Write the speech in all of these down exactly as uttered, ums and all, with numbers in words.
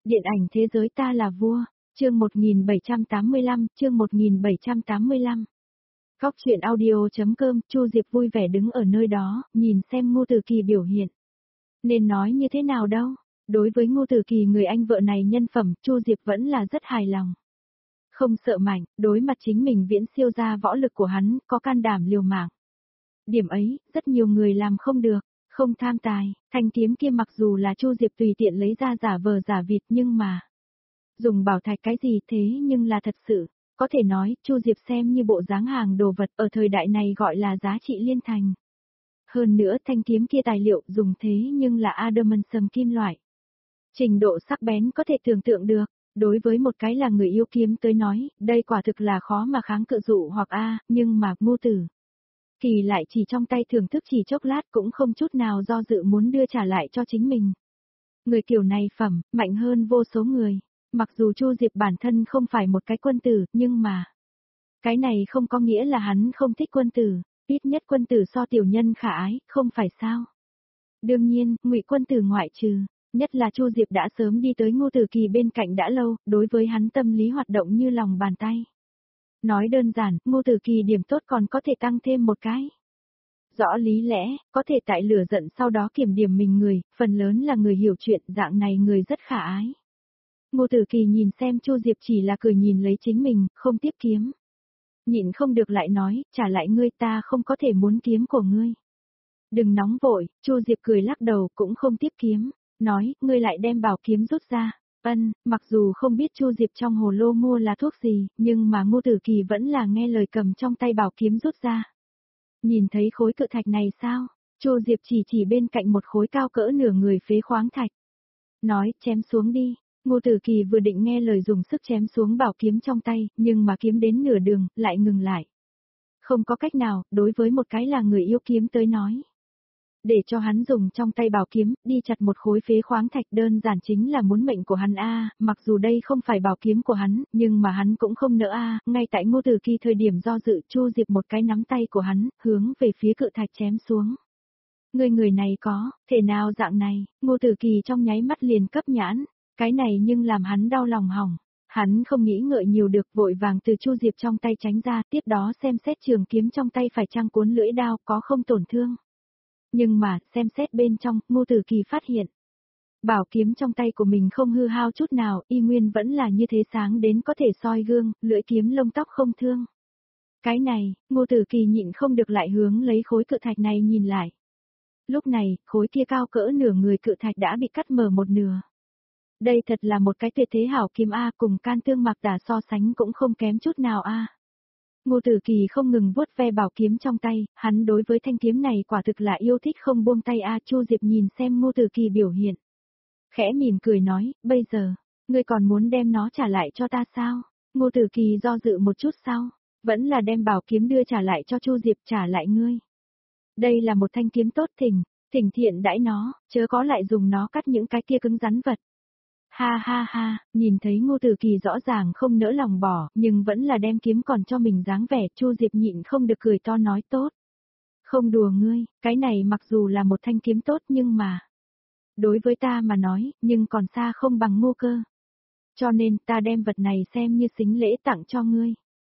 Điện ảnh thế giới ta là vua, chương một nghìn bảy trăm tám mươi lăm, chương một nghìn bảy trăm tám mươi lăm. Góc truyện audio.com, Chu Diệp vui vẻ đứng ở nơi đó, nhìn xem Ngô Tử Kỳ biểu hiện. Nên nói như thế nào đâu, đối với Ngô Tử Kỳ người anh vợ này nhân phẩm, Chu Diệp vẫn là rất hài lòng. Không sợ mạnh, đối mặt chính mình viễn siêu ra võ lực của hắn, có can đảm liều mạng. Điểm ấy, rất nhiều người làm không được, không tham tài, thanh kiếm kia mặc dù là Chu Diệp tùy tiện lấy ra giả vờ giả vịt nhưng mà dùng bảo thạch cái gì thế nhưng là thật sự, có thể nói, Chu Diệp xem như bộ dáng hàng đồ vật ở thời đại này gọi là giá trị liên thành. Hơn nữa thanh kiếm kia tài liệu dùng thế nhưng là adamantium kim loại. Trình độ sắc bén có thể tưởng tượng được, đối với một cái là người yêu kiếm tới nói, đây quả thực là khó mà kháng cự dụ hoặc a, nhưng mà Ngô Tử Kỳ lại chỉ trong tay thưởng thức chỉ chốc lát cũng không chút nào do dự muốn đưa trả lại cho chính mình. Người kiểu này phẩm, mạnh hơn vô số người. Mặc dù Chu Diệp bản thân không phải một cái quân tử, nhưng mà cái này không có nghĩa là hắn không thích quân tử, ít nhất quân tử so tiểu nhân khả ái, không phải sao? Đương nhiên, Ngụy quân tử ngoại trừ, nhất là Chu Diệp đã sớm đi tới Ngô Tử Kỳ bên cạnh đã lâu, đối với hắn tâm lý hoạt động như lòng bàn tay. Nói đơn giản, Ngô Tử Kỳ điểm tốt còn có thể tăng thêm một cái. Rõ lý lẽ, có thể tại lửa giận sau đó kiểm điểm mình người, phần lớn là người hiểu chuyện, dạng này người rất khả ái. Ngô Tử Kỳ nhìn xem Chu Diệp chỉ là cười nhìn lấy chính mình, không tiếp kiếm. Nhịn không được lại nói, trả lại ngươi, ta không có thể muốn kiếm của ngươi. Đừng nóng vội, Chu Diệp cười lắc đầu cũng không tiếp kiếm, nói, ngươi lại đem bảo kiếm rút ra. Ân, mặc dù không biết Chu Diệp trong hồ lô mua là thuốc gì, nhưng mà Ngô Tử Kỳ vẫn là nghe lời cầm trong tay bảo kiếm rút ra. Nhìn thấy khối cự thạch này sao? Chu Diệp chỉ chỉ bên cạnh một khối cao cỡ nửa người phế khoáng thạch. Nói, chém xuống đi. Ngô Tử Kỳ vừa định nghe lời dùng sức chém xuống bảo kiếm trong tay, nhưng mà kiếm đến nửa đường, lại ngừng lại. Không có cách nào, đối với một cái là người yêu kiếm tới nói. Để cho hắn dùng trong tay bảo kiếm, đi chặt một khối phế khoáng thạch đơn giản chính là muốn mệnh của hắn a, mặc dù đây không phải bảo kiếm của hắn, nhưng mà hắn cũng không nỡ a, ngay tại Ngô Tử Kỳ thời điểm do dự, Chu Diệp một cái nắm tay của hắn, hướng về phía cự thạch chém xuống. Người người này có, thể nào dạng này, Ngô Tử Kỳ trong nháy mắt liền cấp nhãn, cái này nhưng làm hắn đau lòng hỏng. Hắn không nghĩ ngợi nhiều được, vội vàng từ Chu Diệp trong tay tránh ra, tiếp đó xem xét trường kiếm trong tay phải chăng cuốn lưỡi đao có không tổn thương. Nhưng mà, xem xét bên trong, Ngô Tử Kỳ phát hiện. Bảo kiếm trong tay của mình không hư hao chút nào, y nguyên vẫn là như thế sáng đến có thể soi gương, lưỡi kiếm lông tóc không thương. Cái này, Ngô Tử Kỳ nhịn không được lại hướng lấy khối cự thạch này nhìn lại. Lúc này, khối kia cao cỡ nửa người cự thạch đã bị cắt mở một nửa. Đây thật là một cái tuyệt thế hảo kiếm A, cùng can tương mặc tả so sánh cũng không kém chút nào A. Ngô Tử Kỳ không ngừng vuốt ve bảo kiếm trong tay, hắn đối với thanh kiếm này quả thực là yêu thích không buông tay A. Chu Diệp nhìn xem Ngô Tử Kỳ biểu hiện. Khẽ mỉm cười nói, bây giờ, ngươi còn muốn đem nó trả lại cho ta sao? Ngô Tử Kỳ do dự một chút sau, vẫn là đem bảo kiếm đưa trả lại cho Chu Diệp, trả lại ngươi. Đây là một thanh kiếm tốt, thỉnh, thỉnh thiện đãi nó, chớ có lại dùng nó cắt những cái kia cứng rắn vật. Ha ha ha, nhìn thấy Ngô Tử Kỳ rõ ràng không nỡ lòng bỏ, nhưng vẫn là đem kiếm còn cho mình dáng vẻ, Chu Diệp nhịn không được cười to nói tốt. Không đùa ngươi, cái này mặc dù là một thanh kiếm tốt nhưng mà, đối với ta mà nói, nhưng còn xa không bằng Ngô cơ. Cho nên ta đem vật này xem như sính lễ tặng cho ngươi.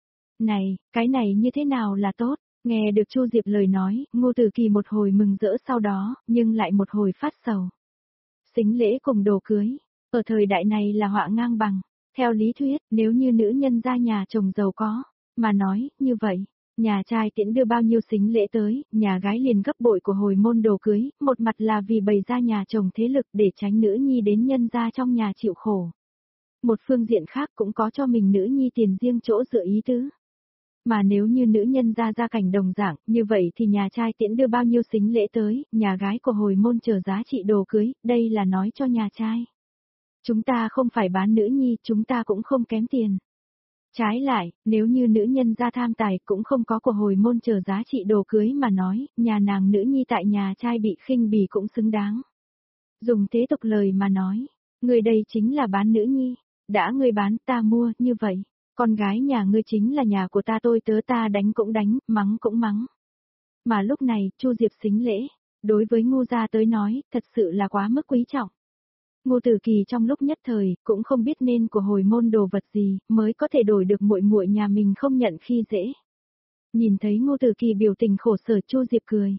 Này, cái này như thế nào là tốt? Nghe được Chu Diệp lời nói, Ngô Tử Kỳ một hồi mừng rỡ sau đó, nhưng lại một hồi phát sầu. Sính lễ cùng đồ cưới. Ở thời đại này là họa ngang bằng, theo lý thuyết, nếu như nữ nhân ra nhà chồng giàu có, mà nói, như vậy, nhà trai tiễn đưa bao nhiêu sính lễ tới, nhà gái liền gấp bội của hồi môn đồ cưới, một mặt là vì bày ra nhà chồng thế lực để tránh nữ nhi đến nhân gia trong nhà chịu khổ. Một phương diện khác cũng có cho mình nữ nhi tiền riêng chỗ dựa ý tứ. Mà nếu như nữ nhân ra gia cảnh đồng dạng, như vậy thì nhà trai tiễn đưa bao nhiêu sính lễ tới, nhà gái của hồi môn chờ giá trị đồ cưới, đây là nói cho nhà trai. Chúng ta không phải bán nữ nhi, chúng ta cũng không kém tiền. Trái lại, nếu như nữ nhân ra tham tài cũng không có của hồi môn chờ giá trị đồ cưới mà nói, nhà nàng nữ nhi tại nhà trai bị khinh bỉ cũng xứng đáng. Dùng thế tục lời mà nói, người đây chính là bán nữ nhi, đã ngươi bán ta mua, như vậy, con gái nhà ngươi chính là nhà của ta, tôi tớ ta đánh cũng đánh, mắng cũng mắng. Mà lúc này, Chu Diệp sính lễ, đối với Ngô gia tới nói, thật sự là quá mức quý trọng. Ngô Tử Kỳ trong lúc nhất thời cũng không biết nên của hồi môn đồ vật gì mới có thể đổi được muội muội nhà mình không nhận khi dễ. Nhìn thấy Ngô Tử Kỳ biểu tình khổ sở, Chu Diệp cười.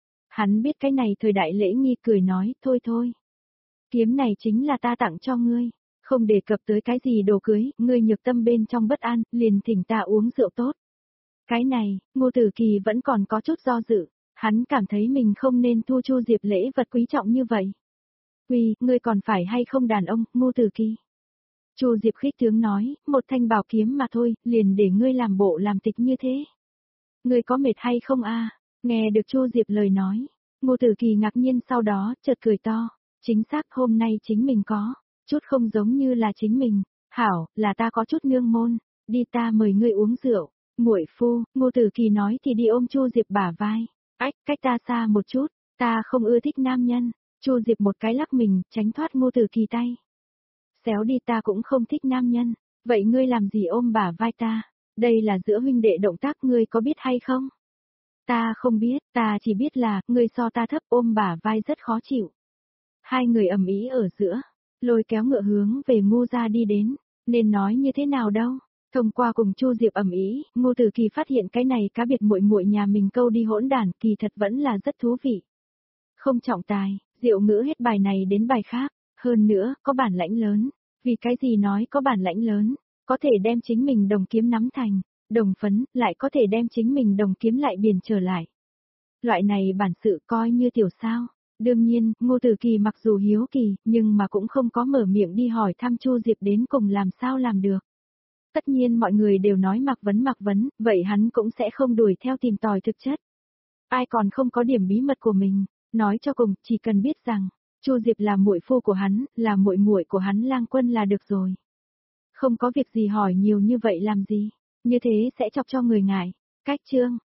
Hắn biết cái này thời đại lễ nghi, cười nói, thôi thôi. Kiếm này chính là ta tặng cho ngươi, không đề cập tới cái gì đồ cưới, ngươi nhược tâm bên trong bất an, liền thỉnh ta uống rượu tốt. Cái này, Ngô Tử Kỳ vẫn còn có chút do dự, hắn cảm thấy mình không nên thu Chu Diệp lễ vật quý trọng như vậy. Uy, ngươi còn phải hay không đàn ông, Ngô Tử Kỳ? Chu Diệp khích tướng nói, một thanh bảo kiếm mà thôi, liền để ngươi làm bộ làm tịch như thế. Ngươi có mệt hay không a? Nghe được Chu Diệp lời nói, Ngô Tử Kỳ ngạc nhiên, sau đó chợt cười to, chính xác hôm nay chính mình có chút không giống như là chính mình. Hảo, là ta có chút nương môn, đi ta mời ngươi uống rượu. Muội phu, Ngô Tử Kỳ nói thì đi ôm Chu Diệp bả vai. Ách, cách ta xa một chút, ta không ưa thích nam nhân. Chu Diệp một cái lắc mình, tránh thoát Ngô Tử Kỳ tay. Xéo đi, ta cũng không thích nam nhân. Vậy ngươi làm gì ôm bả vai ta? Đây là giữa huynh đệ động tác, ngươi có biết hay không? Ta không biết, ta chỉ biết là, ngươi so ta thấp, ôm bả vai rất khó chịu. Hai người ầm ĩ ở giữa, lôi kéo ngựa hướng về Ngô gia đi đến, nên nói như thế nào đâu. Thông qua cùng Chu Diệp ầm ĩ, Ngô Tử Kỳ phát hiện cái này cá biệt muội muội nhà mình câu đi hỗn đản, kỳ thật vẫn là rất thú vị. Không trọng tài, Diệu Ngữ hết bài này đến bài khác, hơn nữa, có bản lãnh lớn. Vì cái gì nói có bản lãnh lớn, có thể đem chính mình đồng kiếm nắm thành đồng phấn, lại có thể đem chính mình đồng kiếm lại biển trở lại. Loại này bản sự coi như tiểu sao. Đương nhiên, Ngô Tử Kỳ mặc dù hiếu kỳ, nhưng mà cũng không có mở miệng đi hỏi thăm Chu Diệp đến cùng làm sao làm được. Tất nhiên mọi người đều nói mặc vấn mặc vấn, vậy hắn cũng sẽ không đuổi theo tìm tòi thực chất. Ai còn không có điểm bí mật của mình, nói cho cùng, chỉ cần biết rằng Chu Diệp là muội phu của hắn, là muội muội của hắn Lang Quân là được rồi. Không có việc gì hỏi nhiều như vậy làm gì, như thế sẽ chọc cho người ngại. Cách chương